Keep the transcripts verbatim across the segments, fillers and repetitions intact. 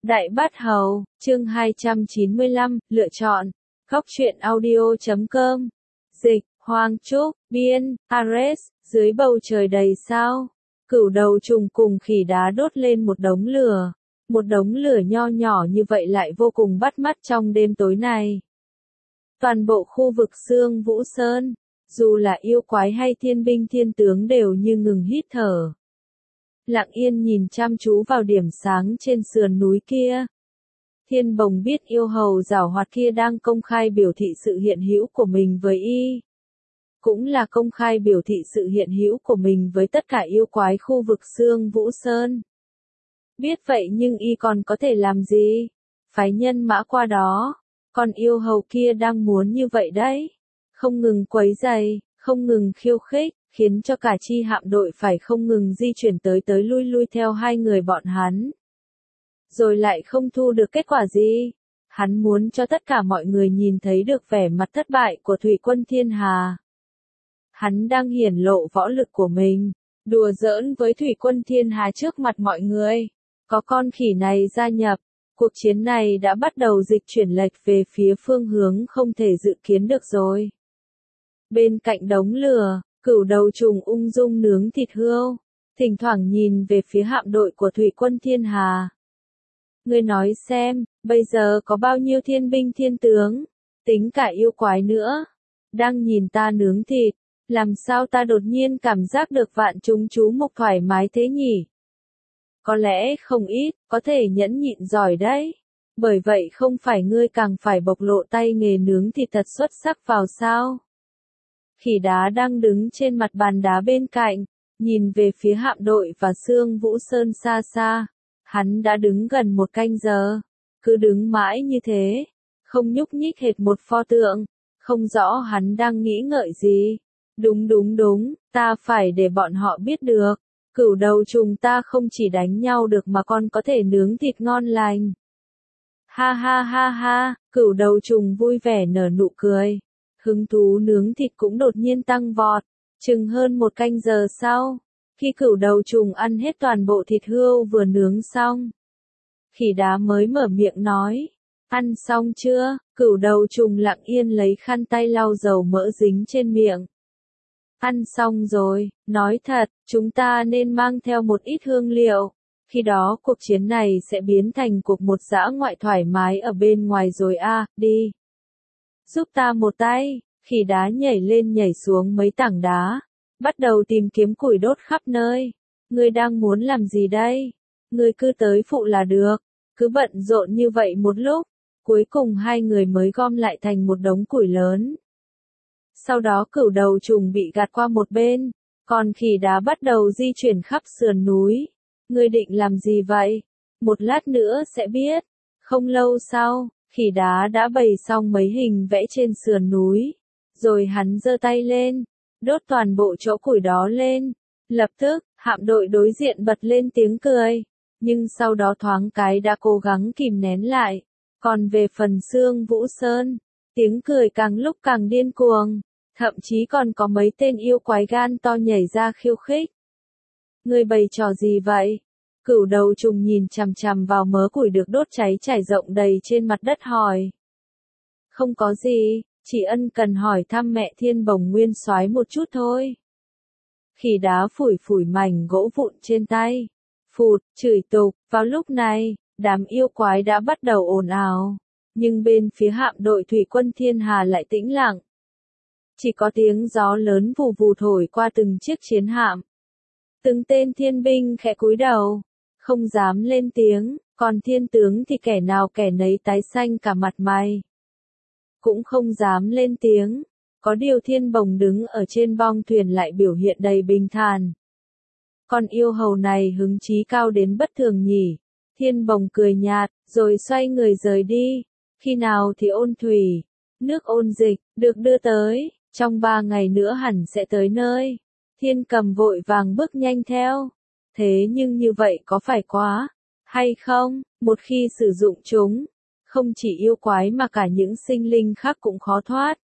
Đại Bát Hầu, chương hai trăm chín mươi lăm, lựa chọn. Góc truyện audio chấm com. Dịch, Hoàng Trúc, biên, Ares, dưới bầu trời đầy sao. Cửu đầu trùng cùng khỉ đá đốt lên một đống lửa. Một đống lửa nho nhỏ như vậy lại vô cùng bắt mắt trong đêm tối này. Toàn bộ khu vực Sương Vũ Sơn, dù là yêu quái hay thiên binh thiên tướng đều như ngừng hít thở. Lặng yên nhìn chăm chú vào điểm sáng trên sườn núi kia. Thiên Bồng biết yêu hầu giảo hoạt kia đang công khai biểu thị sự hiện hữu của mình với y. Cũng là công khai biểu thị sự hiện hữu của mình với tất cả yêu quái khu vực Sương Vũ Sơn. Biết vậy nhưng y còn có thể làm gì? Phái nhân mã qua đó. Còn yêu hầu kia đang muốn như vậy đấy. Không ngừng quấy rầy, không ngừng khiêu khích, khiến cho cả chi hạm đội phải không ngừng di chuyển tới tới lui lui theo hai người bọn hắn. Rồi lại không thu được kết quả gì. Hắn muốn cho tất cả mọi người nhìn thấy được vẻ mặt thất bại của Thủy Quân Thiên Hà. Hắn đang hiển lộ võ lực của mình, đùa giỡn với Thủy Quân Thiên Hà trước mặt mọi người. Có con khỉ này gia nhập, cuộc chiến này đã bắt đầu dịch chuyển lệch về phía phương hướng không thể dự kiến được rồi. Bên cạnh đống lửa, Cửu đầu trùng ung dung nướng thịt hươu, thỉnh thoảng nhìn về phía hạm đội của Thủy Quân Thiên Hà. Ngươi nói xem, bây giờ có bao nhiêu thiên binh thiên tướng, tính cả yêu quái nữa, đang nhìn ta nướng thịt, làm sao ta đột nhiên cảm giác được vạn chúng chú mục thoải mái thế nhỉ? Có lẽ không ít, có thể nhẫn nhịn giỏi đấy. Bởi vậy không phải ngươi càng phải bộc lộ tay nghề nướng thịt thật xuất sắc vào sao? Khỉ đá đang đứng trên mặt bàn đá bên cạnh, nhìn về phía hạm đội và Sương Vũ Sơn xa xa. Hắn đã đứng gần một canh giờ, cứ đứng mãi như thế, không nhúc nhích hệt một pho tượng, không rõ hắn đang nghĩ ngợi gì. Đúng đúng đúng, ta phải để bọn họ biết được, cửu đầu trùng ta không chỉ đánh nhau được mà còn có thể nướng thịt ngon lành. Ha ha ha ha, cửu đầu trùng vui vẻ nở nụ cười. Hứng thú nướng thịt cũng đột nhiên tăng vọt, chừng hơn một canh giờ sau, khi cửu đầu trùng ăn hết toàn bộ thịt hươu vừa nướng xong. Khỉ đá mới mở miệng nói, ăn xong chưa? Cửu đầu trùng lặng yên lấy khăn tay lau dầu mỡ dính trên miệng. Ăn xong rồi, nói thật, chúng ta nên mang theo một ít hương liệu, khi đó cuộc chiến này sẽ biến thành cuộc một dã ngoại thoải mái ở bên ngoài rồi a, à, đi. Giúp ta một tay, khỉ đá nhảy lên nhảy xuống mấy tảng đá, bắt đầu tìm kiếm củi đốt khắp nơi. Ngươi đang muốn làm gì đây? Ngươi cứ tới phụ là được, cứ bận rộn như vậy một lúc, cuối cùng hai người mới gom lại thành một đống củi lớn. Sau đó cửu đầu trùng bị gạt qua một bên, còn khỉ đá bắt đầu di chuyển khắp sườn núi. Ngươi định làm gì vậy? Một lát nữa sẽ biết. Không lâu sau, khỉ đá đã bày xong mấy hình vẽ trên sườn núi, rồi hắn giơ tay lên, đốt toàn bộ chỗ củi đó lên. Lập tức, hạm đội đối diện bật lên tiếng cười, nhưng sau đó thoáng cái đã cố gắng kìm nén lại. Còn về phần Sương Vũ Sơn, tiếng cười càng lúc càng điên cuồng, thậm chí còn có mấy tên yêu quái gan to nhảy ra khiêu khích. Ngươi bày trò gì vậy? Cửu đầu trùng nhìn chằm chằm vào mớ củi được đốt cháy trải rộng đầy trên mặt đất hỏi. Không có gì, chỉ ân cần hỏi thăm mẹ Thiên Bồng Nguyên Soái một chút thôi. Khỉ đá phủi phủi mảnh gỗ vụn trên tay, phụt, chửi tục. Vào lúc này, đám yêu quái đã bắt đầu ồn ào, nhưng bên phía hạm đội Thủy Quân Thiên Hà lại tĩnh lặng. Chỉ có tiếng gió lớn vù vù thổi qua từng chiếc chiến hạm. Từng tên thiên binh khẽ cúi đầu, không dám lên tiếng, còn thiên tướng thì kẻ nào kẻ nấy tái xanh cả mặt mày. Cũng không dám lên tiếng, có điều Thiên Bồng đứng ở trên bong thuyền lại biểu hiện đầy bình thản. Con yêu hầu này hứng chí cao đến bất thường nhỉ. Thiên Bồng cười nhạt, rồi xoay người rời đi. Khi nào thì ôn thủy, nước ôn dịch, được đưa tới, trong ba ngày nữa hẳn sẽ tới nơi. Thiên Cầm vội vàng bước nhanh theo. Thế nhưng như vậy có phải quá, hay không? Một khi sử dụng chúng, không chỉ yêu quái mà cả những sinh linh khác cũng khó thoát.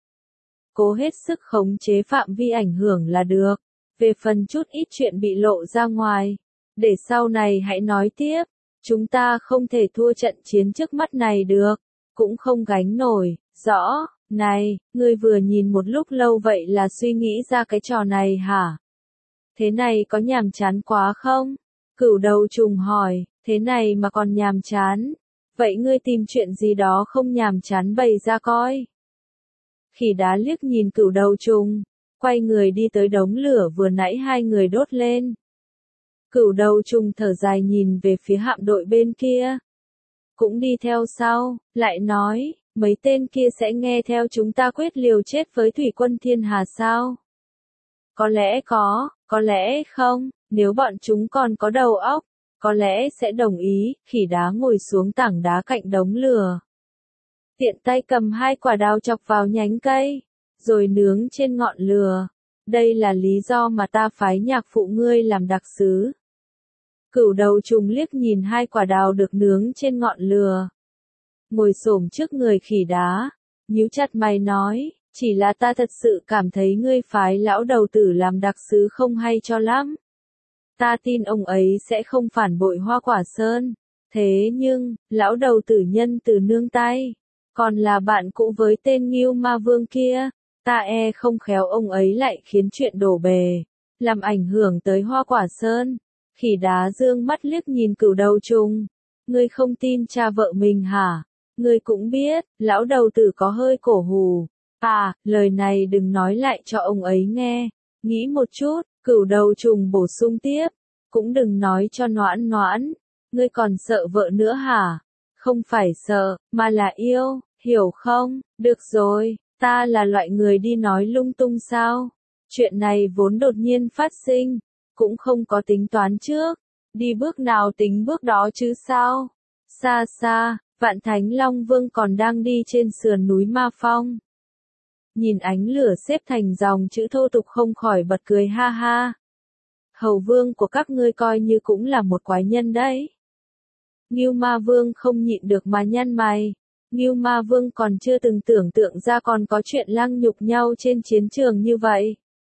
Cố hết sức khống chế phạm vi ảnh hưởng là được. Về phần chút ít chuyện bị lộ ra ngoài, để sau này hãy nói tiếp. Chúng ta không thể thua trận chiến trước mắt này được, cũng không gánh nổi, rõ, này, ngươi vừa nhìn một lúc lâu vậy là suy nghĩ ra cái trò này hả? Thế này có nhàm chán quá không? Cửu đầu trùng hỏi, thế này mà còn nhàm chán. Vậy ngươi tìm chuyện gì đó không nhàm chán bày ra coi. Khỉ đá liếc nhìn cửu đầu trùng, quay người đi tới đống lửa vừa nãy hai người đốt lên. Cửu đầu trùng thở dài nhìn về phía hạm đội bên kia. Cũng đi theo sau, lại nói, mấy tên kia sẽ nghe theo chúng ta quyết liều chết với thủy quân thiên hà sao? Có lẽ có, có lẽ không, nếu bọn chúng còn có đầu óc, có lẽ sẽ đồng ý. Khỉ đá ngồi xuống tảng đá cạnh đống lửa. Tiện tay cầm hai quả đào chọc vào nhánh cây, rồi nướng trên ngọn lửa. Đây là lý do mà ta phái nhạc phụ ngươi làm đặc sứ. Cửu đầu trùng liếc nhìn hai quả đào được nướng trên ngọn lửa. Ngồi xổm trước người khỉ đá, nhíu chặt mày nói, chỉ là ta thật sự cảm thấy ngươi phái lão đầu tử làm đặc sứ không hay cho lắm. Ta tin ông ấy sẽ không phản bội Hoa Quả Sơn. Thế nhưng, lão đầu tử nhân từ nương tay, còn là bạn cũ với tên Ngưu Ma Vương kia, ta e không khéo ông ấy lại khiến chuyện đổ bề, làm ảnh hưởng tới Hoa Quả Sơn. Khỉ đá dương mắt liếc nhìn cửu đầu trùng. Ngươi không tin cha vợ mình hả? Ngươi cũng biết, lão đầu tử có hơi cổ hù. À, lời này đừng nói lại cho ông ấy nghe. Nghĩ một chút, cửu đầu trùng bổ sung tiếp. Cũng đừng nói cho noãn noãn. Ngươi còn sợ vợ nữa hả? Không phải sợ, mà là yêu, hiểu không? Được rồi, ta là loại người đi nói lung tung sao? Chuyện này vốn đột nhiên phát sinh, cũng không có tính toán trước. Đi bước nào tính bước đó chứ sao? Xa xa, Vạn Thánh Long Vương còn đang đi trên sườn núi Ma Phong. Nhìn ánh lửa xếp thành dòng chữ thô tục không khỏi bật cười ha ha. Hầu vương của các ngươi coi như cũng là một quái nhân đấy. Ngưu Ma Vương không nhịn được mà nhăn mày. Ngưu Ma Vương còn chưa từng tưởng tượng ra còn có chuyện lăng nhục nhau trên chiến trường như vậy.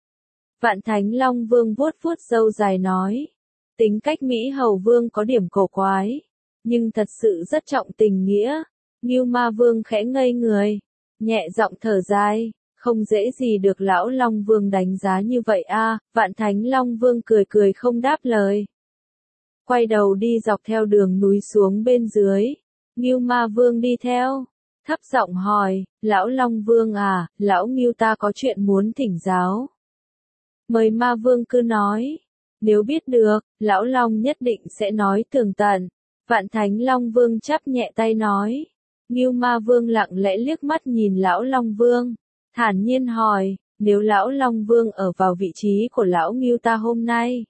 Vạn Thánh Long Vương vuốt vuốt râu dài nói. Tính cách Mỹ Hầu Vương có điểm cổ quái, nhưng thật sự rất trọng tình nghĩa. Ngưu Ma Vương khẽ ngây người, nhẹ giọng thở dài, không dễ gì được lão Long Vương đánh giá như vậy a. Vạn Thánh Long Vương cười cười không đáp lời. Quay đầu đi dọc theo đường núi xuống bên dưới. Ngưu Ma Vương đi theo, thấp giọng hỏi, lão Long Vương à, lão Ngưu ta có chuyện muốn thỉnh giáo. Mời Ma Vương cứ nói. Nếu biết được, lão Long nhất định sẽ nói tường tận. Vạn Thánh Long Vương chắp nhẹ tay nói. Ngưu Ma Vương lặng lẽ liếc mắt nhìn lão Long Vương, thản nhiên hỏi, nếu lão Long Vương ở vào vị trí của lão Ngưu ta hôm nay,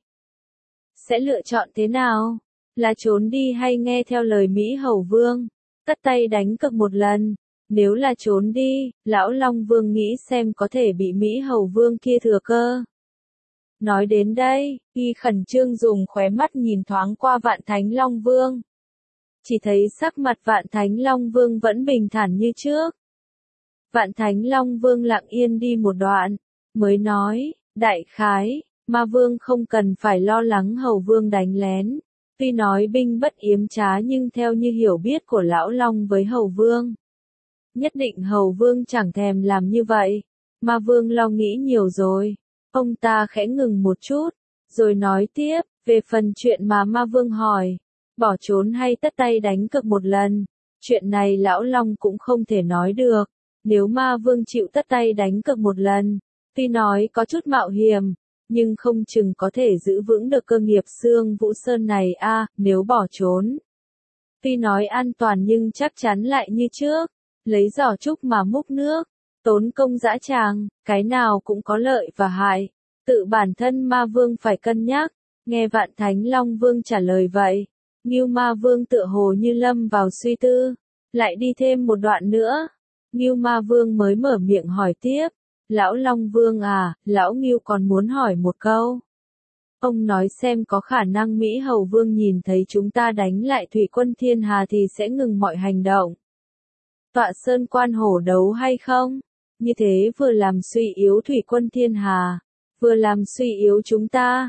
sẽ lựa chọn thế nào? Là trốn đi hay nghe theo lời Mỹ Hầu Vương, tất tay đánh cược một lần? Nếu là trốn đi, lão Long Vương nghĩ xem có thể bị Mỹ Hầu Vương kia thừa cơ. Nói đến đây, y khẩn trương dùng khóe mắt nhìn thoáng qua Vạn Thánh Long Vương. Chỉ thấy sắc mặt Vạn Thánh Long Vương vẫn bình thản như trước. Vạn Thánh Long Vương lặng yên đi một đoạn, mới nói, đại khái, Ma Vương không cần phải lo lắng Hầu Vương đánh lén. Tuy nói binh bất yếm trá nhưng theo như hiểu biết của Lão Long với Hầu Vương, nhất định Hầu Vương chẳng thèm làm như vậy. Ma Vương lo nghĩ nhiều rồi. Ông ta khẽ ngừng một chút, rồi nói tiếp, về phần chuyện mà Ma Vương hỏi, bỏ trốn hay tất tay đánh cược một lần, chuyện này Lão Long cũng không thể nói được. Nếu Ma Vương chịu tất tay đánh cược một lần, tuy nói có chút mạo hiểm, nhưng không chừng có thể giữ vững được cơ nghiệp Xương Vũ Sơn này a. À, nếu bỏ trốn, tuy nói an toàn nhưng chắc chắn lại như trước, lấy giỏ trúc mà múc nước, tốn công dã tràng, cái nào cũng có lợi và hại. Tự bản thân Ma Vương phải cân nhắc. Nghe Vạn Thánh Long Vương trả lời vậy, Ngưu Ma Vương tựa hồ như lâm vào suy tư, lại đi thêm một đoạn nữa. Ngưu Ma Vương mới mở miệng hỏi tiếp, lão Long Vương à, lão Ngưu còn muốn hỏi một câu. Ông nói xem có khả năng Mỹ Hầu Vương nhìn thấy chúng ta đánh lại thủy quân thiên hà thì sẽ ngừng mọi hành động. Tọa sơn quan hổ đấu hay không? Như thế vừa làm suy yếu thủy quân thiên hà, vừa làm suy yếu chúng ta.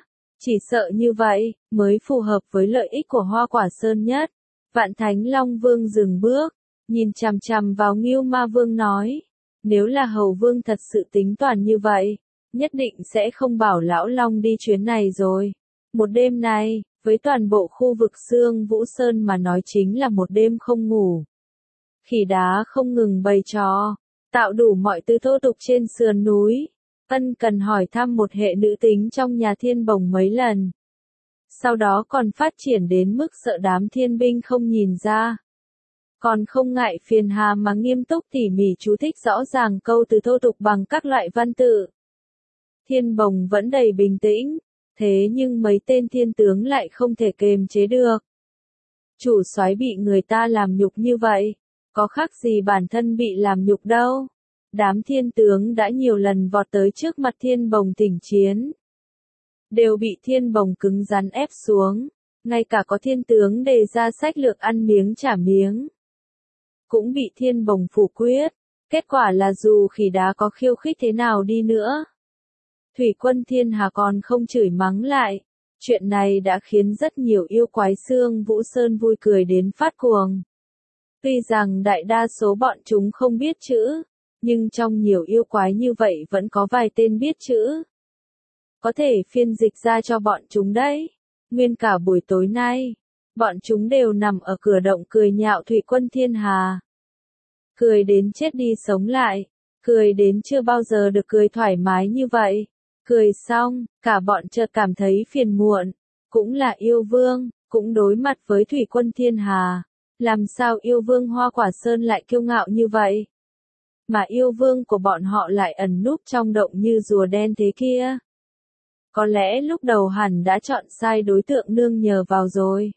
Chỉ sợ như vậy, mới phù hợp với lợi ích của Hoa Quả Sơn nhất. Vạn Thánh Long Vương dừng bước, nhìn chằm chằm vào Ngưu Ma Vương nói. Nếu là Hầu Vương thật sự tính toán như vậy, nhất định sẽ không bảo Lão Long đi chuyến này rồi. Một đêm này, với toàn bộ khu vực Sương Vũ Sơn mà nói chính là một đêm không ngủ. Khỉ đá không ngừng bày trò, tạo đủ mọi thứ thô tục trên sườn núi. Ân cần hỏi thăm một hệ nữ tính trong nhà Thiên Bồng mấy lần. Sau đó còn phát triển đến mức sợ đám thiên binh không nhìn ra. Còn không ngại phiền hà mà nghiêm túc tỉ mỉ chú thích rõ ràng câu từ thô tục bằng các loại văn tự. Thiên Bồng vẫn đầy bình tĩnh, thế nhưng mấy tên thiên tướng lại không thể kềm chế được. Chủ soái bị người ta làm nhục như vậy, có khác gì bản thân bị làm nhục đâu. Đám thiên tướng đã nhiều lần vọt tới trước mặt Thiên Bồng thỉnh chiến. Đều bị Thiên Bồng cứng rắn ép xuống, ngay cả có thiên tướng đề ra sách lược ăn miếng trả miếng. Cũng bị Thiên Bồng phủ quyết, kết quả là dù khỉ đá có khiêu khích thế nào đi nữa. Thủy quân Thiên Hà còn không chửi mắng lại, chuyện này đã khiến rất nhiều yêu quái Sương Vũ Sơn vui cười đến phát cuồng. Tuy rằng đại đa số bọn chúng không biết chữ, nhưng trong nhiều yêu quái như vậy vẫn có vài tên biết chữ. Có thể phiên dịch ra cho bọn chúng đấy. Nguyên cả buổi tối nay, bọn chúng đều nằm ở cửa động cười nhạo Thủy quân Thiên Hà. Cười đến chết đi sống lại, cười đến chưa bao giờ được cười thoải mái như vậy. Cười xong, cả bọn chợt cảm thấy phiền muộn, cũng là yêu vương, cũng đối mặt với Thủy quân Thiên Hà. Làm sao yêu vương Hoa Quả Sơn lại kiêu ngạo như vậy? Mà yêu vương của bọn họ lại ẩn núp trong động như rùa đen thế kia. Có lẽ lúc đầu hẳn đã chọn sai đối tượng nương nhờ vào rồi.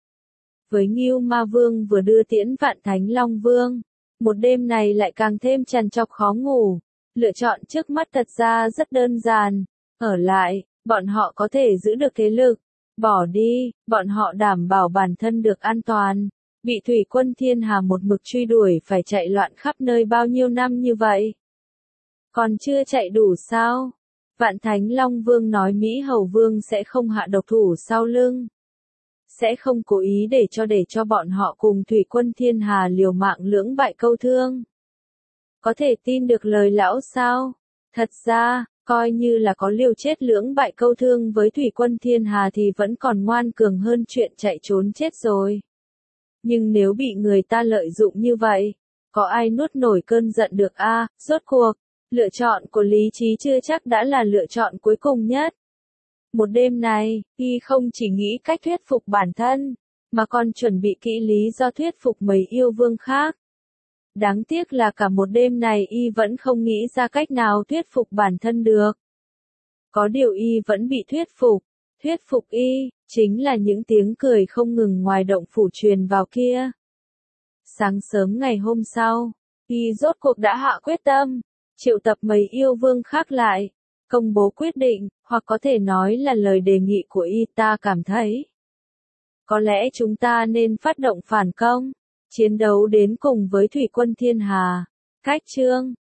Với Ngưu Ma Vương vừa đưa tiễn Vạn Thánh Long Vương, một đêm này lại càng thêm trằn trọc khó ngủ. Lựa chọn trước mắt thật ra rất đơn giản. Ở lại, bọn họ có thể giữ được thế lực. Bỏ đi, bọn họ đảm bảo bản thân được an toàn. Bị Thủy quân Thiên Hà một mực truy đuổi phải chạy loạn khắp nơi bao nhiêu năm như vậy. Còn chưa chạy đủ sao? Vạn Thánh Long Vương nói Mỹ Hầu Vương sẽ không hạ độc thủ sau lưng. Sẽ không cố ý để cho để cho bọn họ cùng Thủy quân Thiên Hà liều mạng lưỡng bại câu thương. Có thể tin được lời lão sao? Thật ra, coi như là có liều chết lưỡng bại câu thương với Thủy quân Thiên Hà thì vẫn còn ngoan cường hơn chuyện chạy trốn chết rồi. Nhưng nếu bị người ta lợi dụng như vậy, có ai nuốt nổi cơn giận được a? À, rốt cuộc, lựa chọn của lý trí chưa chắc đã là lựa chọn cuối cùng nhất. Một đêm này, y không chỉ nghĩ cách thuyết phục bản thân, mà còn chuẩn bị kỹ lý do thuyết phục mấy yêu vương khác. Đáng tiếc là cả một đêm này y vẫn không nghĩ ra cách nào thuyết phục bản thân được. Có điều y vẫn bị thuyết phục. Thuyết phục y, chính là những tiếng cười không ngừng ngoài động phủ truyền vào kia. Sáng sớm ngày hôm sau, y rốt cuộc đã hạ quyết tâm, triệu tập mấy yêu vương khác lại, công bố quyết định, hoặc có thể nói là lời đề nghị của y. Ta cảm thấy, có lẽ chúng ta nên phát động phản công, chiến đấu đến cùng với Thủy quân Thiên Hà. Cách chương